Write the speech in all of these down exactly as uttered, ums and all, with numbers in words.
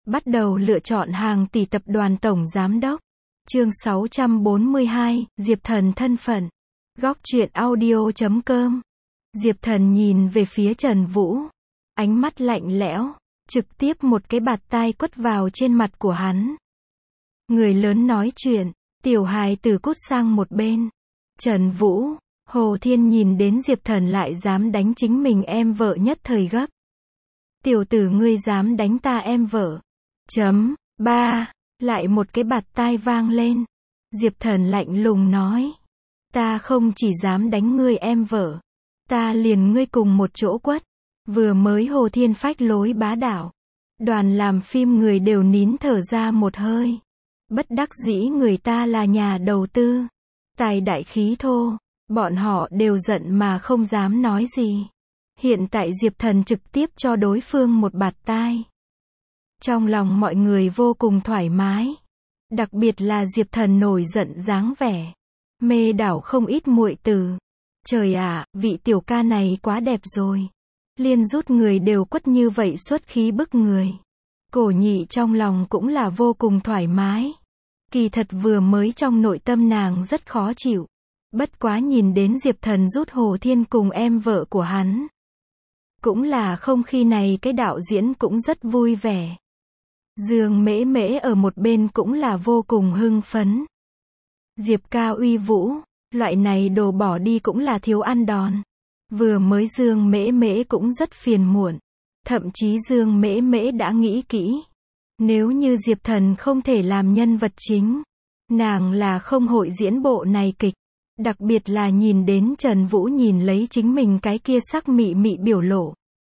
Bắt đầu lựa chọn hàng tỷ tập đoàn tổng giám đốc. Chương sáu trăm bốn mươi hai, Diệp Thần thân phận. Góc truyện audio chấm com. Diệp Thần nhìn về phía Trần Vũ. Ánh mắt lạnh lẽo, trực tiếp một cái bạt tai quất vào trên mặt của hắn. Người lớn nói chuyện, tiểu hài tử cút sang một bên. Trần Vũ, Hồ Thiên nhìn đến Diệp Thần lại dám đánh chính mình em vợ nhất thời gấp. Tiểu tử ngươi dám đánh ta em vợ. Chấm, ba, lại một cái bạt tai vang lên. Diệp Thần lạnh lùng nói. Ta không chỉ dám đánh ngươi em vợ. Ta liền ngươi cùng một chỗ quất. Vừa mới Hồ Thiên phách lối bá đạo. Đoàn làm phim người đều nín thở ra một hơi. Bất đắc dĩ người ta là nhà đầu tư. Tài đại khí thô. Bọn họ đều giận mà không dám nói gì. Hiện tại Diệp Thần trực tiếp cho đối phương một bạt tai. Trong lòng mọi người vô cùng thoải mái. Đặc biệt là Diệp Thần nổi giận dáng vẻ. Mê đảo không ít muội tử. Trời ạ, vị tiểu ca này quá đẹp rồi. Liên rút người đều quất như vậy xuất khí bức người. Cổ Nhị trong lòng cũng là vô cùng thoải mái. Kỳ thật vừa mới trong nội tâm nàng rất khó chịu. Bất quá nhìn đến Diệp Thần rút Hồ Thiên cùng em vợ của hắn. Cũng là không khi này cái đạo diễn cũng rất vui vẻ. Dương Mễ Mễ ở một bên cũng là vô cùng hưng phấn. Diệp ca uy vũ, loại này đồ bỏ đi cũng là thiếu ăn đòn. Vừa mới Dương Mễ Mễ cũng rất phiền muộn. Thậm chí Dương Mễ Mễ đã nghĩ kỹ. Nếu như Diệp Thần không thể làm nhân vật chính, nàng là không hội diễn bộ này kịch. Đặc biệt là nhìn đến Trần Vũ nhìn lấy chính mình cái kia sắc mị mị biểu lộ.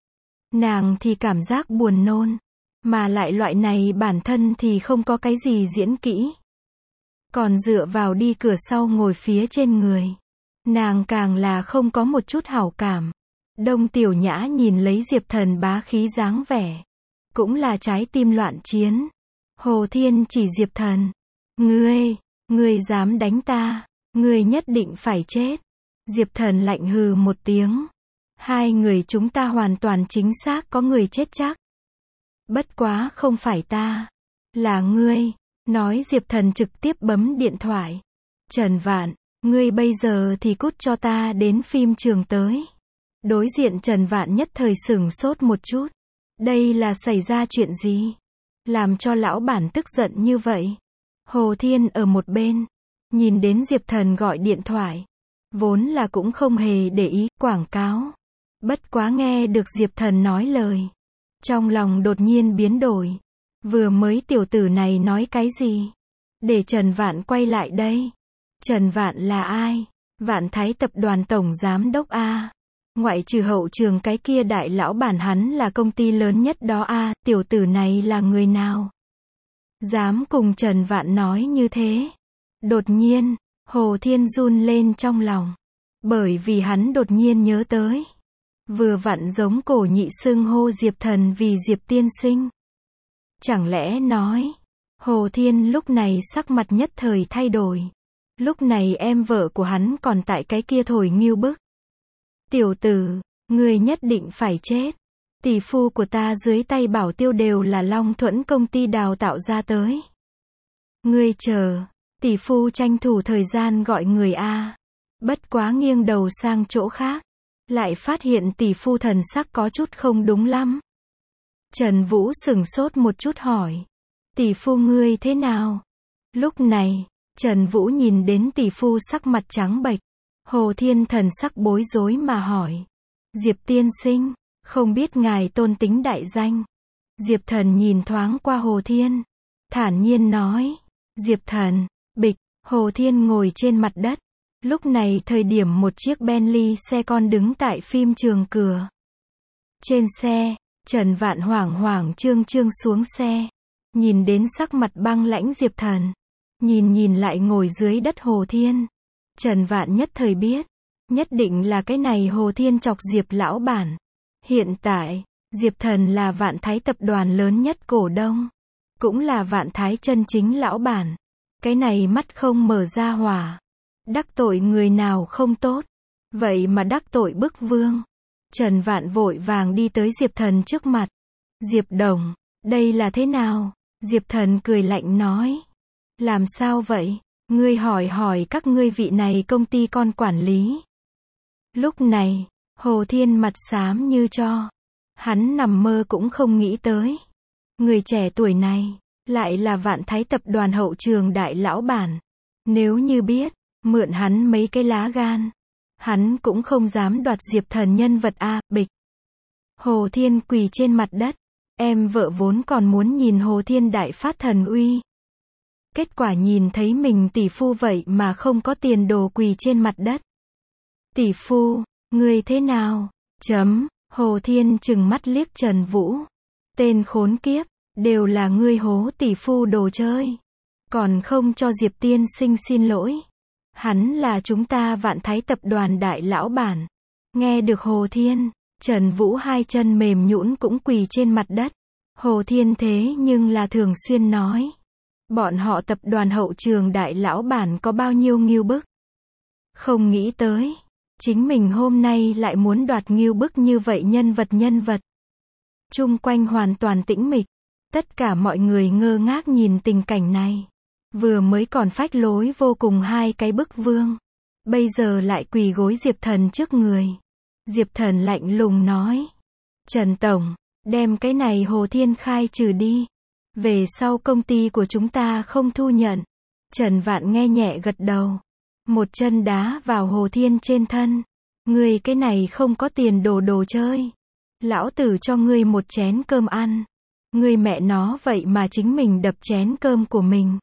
Nàng thì cảm giác buồn nôn. Mà lại loại này bản thân thì không có cái gì diễn kỹ. Còn dựa vào đi cửa sau ngồi phía trên người. Nàng càng là không có một chút hảo cảm. Đông Tiểu Nhã nhìn lấy Diệp Thần bá khí dáng vẻ. Cũng là trái tim loạn chiến. Hồ Thiên chỉ Diệp Thần. Ngươi, ngươi dám đánh ta. Ngươi nhất định phải chết. Diệp Thần lạnh hừ một tiếng. Hai người chúng ta hoàn toàn chính xác có người chết chắc. Bất quá không phải ta. Là ngươi. Nói Diệp Thần trực tiếp bấm điện thoại. Trần Vạn, ngươi bây giờ thì cút cho ta đến phim trường tới. Đối diện Trần Vạn nhất thời sửng sốt một chút. Đây là xảy ra chuyện gì? Làm cho lão bản tức giận như vậy. Hồ Thiên ở một bên. Nhìn đến Diệp Thần gọi điện thoại. Vốn là cũng không hề để ý quảng cáo. Bất quá nghe được Diệp Thần nói lời. Trong lòng đột nhiên biến đổi. Vừa mới tiểu tử này nói cái gì? Để Trần Vạn quay lại đây. Trần Vạn là ai? Vạn Thái tập đoàn tổng giám đốc A. Ngoại trừ hậu trường cái kia đại lão bản hắn là công ty lớn nhất đó A. Tiểu tử này là người nào? Dám cùng Trần Vạn nói như thế? Đột nhiên, Hồ Thiên run lên trong lòng. Bởi vì hắn đột nhiên nhớ tới. Vừa vặn giống Cổ Nhị xưng hô Diệp Thần vì Diệp tiên sinh. Chẳng lẽ nói, Hồ Thiên lúc này sắc mặt nhất thời thay đổi. Lúc này em vợ của hắn còn tại cái kia thổi nghiêu bức. Tiểu tử, ngươi nhất định phải chết. Tỷ phu của ta dưới tay bảo tiêu đều là Long Thuẫn công ty đào tạo ra tới. Ngươi chờ, tỷ phu tranh thủ thời gian gọi người A. Bất quá nghiêng đầu sang chỗ khác. Lại phát hiện tỷ phu thần sắc có chút không đúng lắm. Trần Vũ sửng sốt một chút hỏi. Tỷ phu ngươi thế nào? Lúc này, Trần Vũ nhìn đến tỷ phu sắc mặt trắng bệch. Hồ Thiên thần sắc bối rối mà hỏi. Diệp tiên sinh, không biết ngài tôn tính đại danh. Diệp Thần nhìn thoáng qua Hồ Thiên. Thản nhiên nói. Diệp Thần, bịch, Hồ Thiên ngồi trên mặt đất. Lúc này thời điểm một chiếc Bentley xe con đứng tại phim trường cửa. Trên xe, Trần Vạn hoảng hoảng trương trương xuống xe. Nhìn đến sắc mặt băng lãnh Diệp Thần. Nhìn nhìn lại ngồi dưới đất Hồ Thiên. Trần Vạn nhất thời biết. Nhất định là cái này Hồ Thiên chọc Diệp lão bản. Hiện tại, Diệp Thần là Vạn Thái tập đoàn lớn nhất cổ đông. Cũng là Vạn Thái chân chính lão bản. Cái này mắt không mở ra hỏa. Đắc tội người nào không tốt. Vậy mà đắc tội bức vương. Trần Vạn vội vàng đi tới Diệp Thần trước mặt. Diệp Đồng, Đây là thế nào? Diệp Thần cười lạnh nói. Làm sao vậy? Ngươi hỏi hỏi các ngươi vị này công ty con quản lý. Lúc này, Hồ Thiên mặt xám như tro. Hắn nằm mơ cũng không nghĩ tới. Người trẻ tuổi này, lại là Vạn Thái tập đoàn hậu trường đại lão bản. Nếu như biết, mượn hắn mấy cái lá gan, hắn cũng không dám đoạt Diệp Thần nhân vật a, bịch. Hồ Thiên quỳ trên mặt đất. Em vợ vốn còn muốn nhìn Hồ Thiên đại phát thần uy. Kết quả nhìn thấy mình tỷ phu vậy mà không có tiền đồ quỳ trên mặt đất. Tỷ phu, ngươi thế nào? Chấm, Hồ Thiên trừng mắt liếc Trần Vũ. Tên khốn kiếp, đều là ngươi hố tỷ phu đồ chơi. Còn không cho Diệp tiên sinh xin lỗi. Hắn là chúng ta Vạn Thái tập đoàn đại lão bản. Nghe được Hồ Thiên, Trần Vũ hai chân mềm nhũn cũng quỳ trên mặt đất. Hồ Thiên thế nhưng là thường xuyên nói. Bọn họ tập đoàn hậu trường đại lão bản có bao nhiêu ngưu bức. Không nghĩ tới. Chính mình hôm nay lại muốn đoạt ngưu bức như vậy nhân vật nhân vật. Chung quanh hoàn toàn tĩnh mịch. Tất cả mọi người ngơ ngác nhìn tình cảnh này. Vừa mới còn phách lối vô cùng hai cái bức vương. Bây giờ lại quỳ gối Diệp Thần trước người. Diệp Thần lạnh lùng nói. Trần Tổng, đem cái này Hồ Thiên khai trừ đi. Về sau công ty của chúng ta không thu nhận. Trần Vạn nghe nhẹ gật đầu. Một chân đá vào Hồ Thiên trên thân. Ngươi cái này không có tiền đồ đồ chơi. Lão tử cho ngươi một chén cơm ăn. Ngươi mẹ nó vậy mà chính mình đập chén cơm của mình.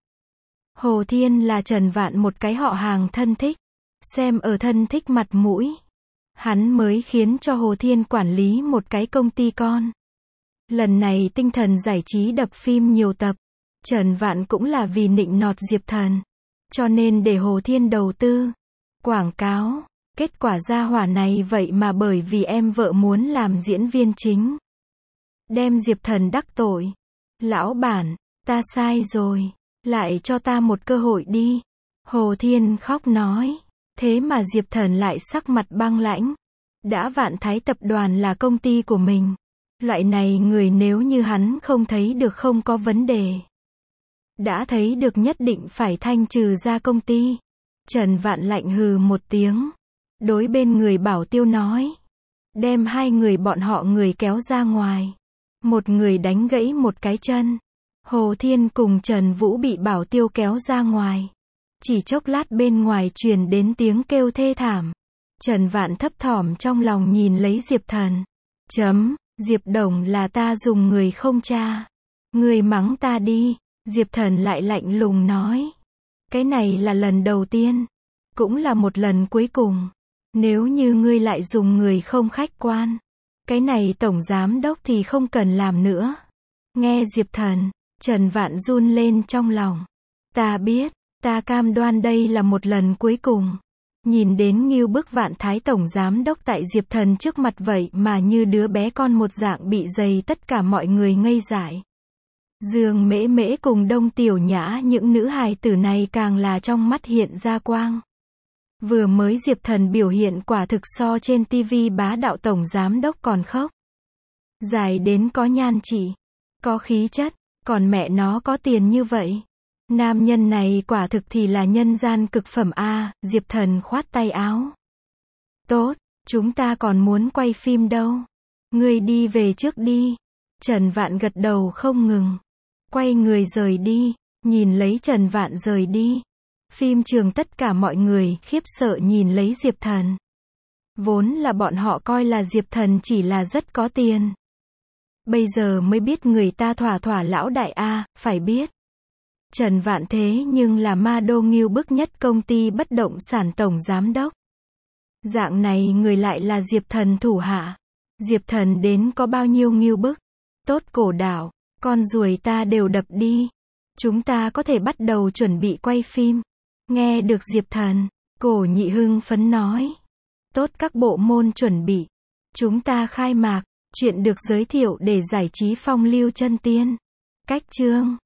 Hồ Thiên là Trần Vạn một cái họ hàng thân thích. Xem ở thân thích mặt mũi. Hắn mới khiến cho Hồ Thiên quản lý một cái công ty con. Lần này tinh thần giải trí đập phim nhiều tập. Trần Vạn cũng là vì nịnh nọt Diệp Thần. Cho nên để Hồ Thiên đầu tư. Quảng cáo. Kết quả gia hỏa này vậy mà bởi vì em vợ muốn làm diễn viên chính. Đem Diệp Thần đắc tội. Lão bản, ta sai rồi. Lại cho ta một cơ hội đi. Hồ Thiên khóc nói. Thế mà Diệp Thần lại sắc mặt băng lãnh. Đã Vạn Thái tập đoàn là công ty của mình. Loại này người nếu như hắn không thấy được không có vấn đề. Đã thấy được nhất định phải thanh trừ ra công ty. Trần Vạn lạnh hừ một tiếng. Đối bên người Bảo Tiêu nói. Đem hai người bọn họ người kéo ra ngoài. Một người đánh gãy một cái chân. Hồ Thiên cùng Trần Vũ bị Bảo Tiêu kéo ra ngoài. Chỉ chốc lát bên ngoài truyền đến tiếng kêu thê thảm. Trần Vạn thấp thỏm trong lòng nhìn lấy Diệp Thần. Chấm, Diệp Đồng là ta dùng người không cha. Người mắng ta đi. Diệp Thần lại lạnh lùng nói. Cái này là lần đầu tiên. Cũng là một lần cuối cùng. Nếu như ngươi lại dùng người không khách quan. Cái này tổng giám đốc thì không cần làm nữa. Nghe Diệp Thần, Trần Vạn run lên trong lòng. Ta biết, ta cam đoan đây là một lần cuối cùng. Nhìn đến ngưu bức Vạn Thái tổng giám đốc tại Diệp Thần trước mặt vậy mà như đứa bé con một dạng bị dày, tất cả mọi người ngây dại. Dương Mễ Mễ cùng Đông Tiểu Nhã, những nữ hài tử này càng là trong mắt hiện ra quang. Vừa mới Diệp Thần biểu hiện quả thực so trên tivi bá đạo tổng giám đốc còn khốc. Dài đến có nhan chỉ, có khí chất, còn mẹ nó có tiền như vậy. Nam nhân này quả thực thì là nhân gian cực phẩm a. Diệp Thần khoát tay áo. Tốt, chúng ta còn muốn quay phim đâu. Ngươi đi về trước đi. Trần Vạn gật đầu không ngừng. Quay người rời đi. Nhìn lấy Trần Vạn rời đi. Phim trường tất cả mọi người khiếp sợ nhìn lấy Diệp Thần. Vốn là bọn họ coi là Diệp Thần chỉ là rất có tiền. Bây giờ mới biết người ta thỏa thỏa lão đại a, phải biết. Trần Vạn thế nhưng là ma đô ngưu bức nhất công ty bất động sản tổng giám đốc. Dạng này người lại là Diệp Thần thủ hạ. Diệp Thần đến có bao nhiêu ngưu bức. Tốt cổ đảo, con ruồi ta đều đập đi. Chúng ta có thể bắt đầu chuẩn bị quay phim. Nghe được Diệp Thần, Cổ Nhị hưng phấn nói. Tốt, các bộ môn chuẩn bị. Chúng ta khai mạc, chuyện được giới thiệu để giải trí phong lưu chân tiên. Cách chương